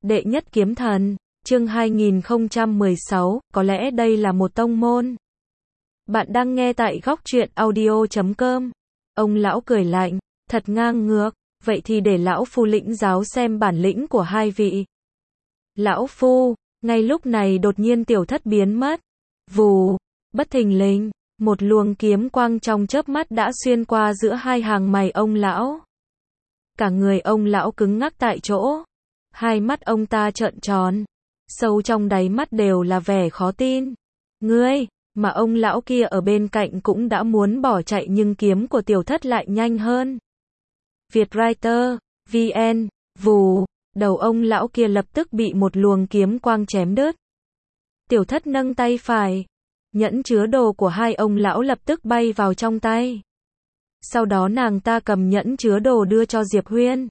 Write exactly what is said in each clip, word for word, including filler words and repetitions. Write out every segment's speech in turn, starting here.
Đệ nhất kiếm thần, chương hai nghìn không trăm mười sáu, có lẽ đây là một tông môn. Bạn đang nghe tại góc truyện audio chấm com. Ông lão cười lạnh, thật ngang ngược, vậy thì để lão phu lĩnh giáo xem bản lĩnh của hai vị. Lão phu, ngay lúc này đột nhiên tiểu thất biến mất. Vù, bất thình lình, một luồng kiếm quang trong chớp mắt đã xuyên qua giữa hai hàng mày ông lão. Cả người ông lão cứng ngắc tại chỗ. Hai mắt ông ta trợn tròn, sâu trong đáy mắt đều là vẻ khó tin. Ngươi, mà ông lão kia ở bên cạnh cũng đã muốn bỏ chạy nhưng kiếm của tiểu thất lại nhanh hơn. Vietwriter, vê en, vù, đầu ông lão kia lập tức bị một luồng kiếm quang chém đứt. Tiểu thất nâng tay phải, nhẫn chứa đồ của hai ông lão lập tức bay vào trong tay. Sau đó nàng ta cầm nhẫn chứa đồ đưa cho Diệp Huyên.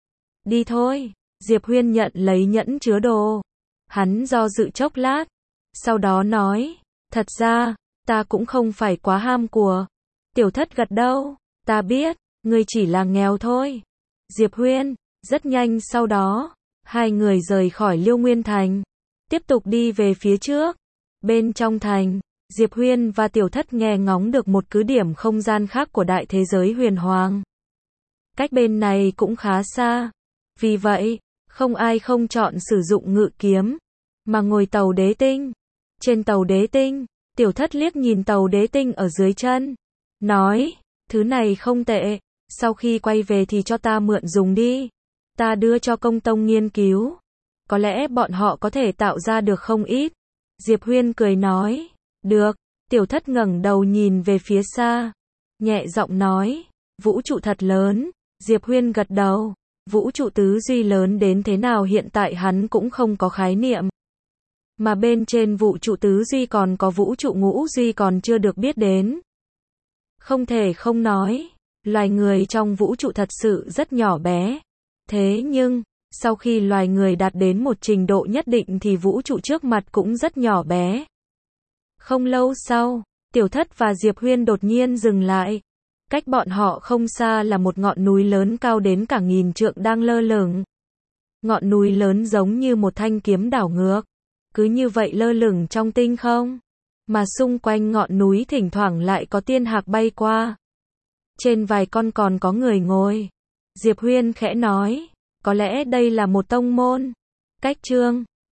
Đi thôi. Diệp Huyên nhận lấy nhẫn chứa đồ. Hắn do dự chốc lát, sau đó nói, thật ra, ta cũng không phải quá ham của. Tiểu thất gật đầu, ta biết, ngươi chỉ là nghèo thôi. Diệp Huyên, rất nhanh sau đó, hai người rời khỏi Liêu Nguyên Thành, tiếp tục đi về phía trước. Bên trong thành, Diệp Huyên và tiểu thất nghe ngóng được một cứ điểm không gian khác của đại thế giới huyền hoàng. Cách bên này cũng khá xa, vì vậy, không ai không chọn sử dụng ngự kiếm, mà ngồi tàu đế tinh. Trên tàu đế tinh, tiểu thất liếc nhìn tàu đế tinh ở dưới chân, nói, thứ này không tệ, sau khi quay về thì cho ta mượn dùng đi, ta đưa cho công tông nghiên cứu, có lẽ bọn họ có thể tạo ra được không ít. Diệp Huyên cười nói, được. Tiểu thất ngẩng đầu nhìn về phía xa, nhẹ giọng nói, vũ trụ thật lớn. Diệp Huyên gật đầu. Vũ trụ tứ duy lớn đến thế nào hiện tại hắn cũng không có khái niệm. Mà bên trên vũ trụ tứ duy còn có vũ trụ ngũ duy còn chưa được biết đến. Không thể không nói, loài người trong vũ trụ thật sự rất nhỏ bé. Thế nhưng, sau khi loài người đạt đến một trình độ nhất định thì vũ trụ trước mặt cũng rất nhỏ bé. Không lâu sau, tiểu thất và Diệp Huyên đột nhiên dừng lại. Cách bọn họ không xa là một ngọn núi lớn cao đến cả nghìn trượng đang lơ lửng. Ngọn núi lớn giống như một thanh kiếm đảo ngược, cứ như vậy lơ lửng trong tinh không, mà xung quanh ngọn núi thỉnh thoảng lại có tiên hạc bay qua. Trên vài con còn có người ngồi. Diệp Huyên khẽ nói, có lẽ đây là một tông môn. Cách chương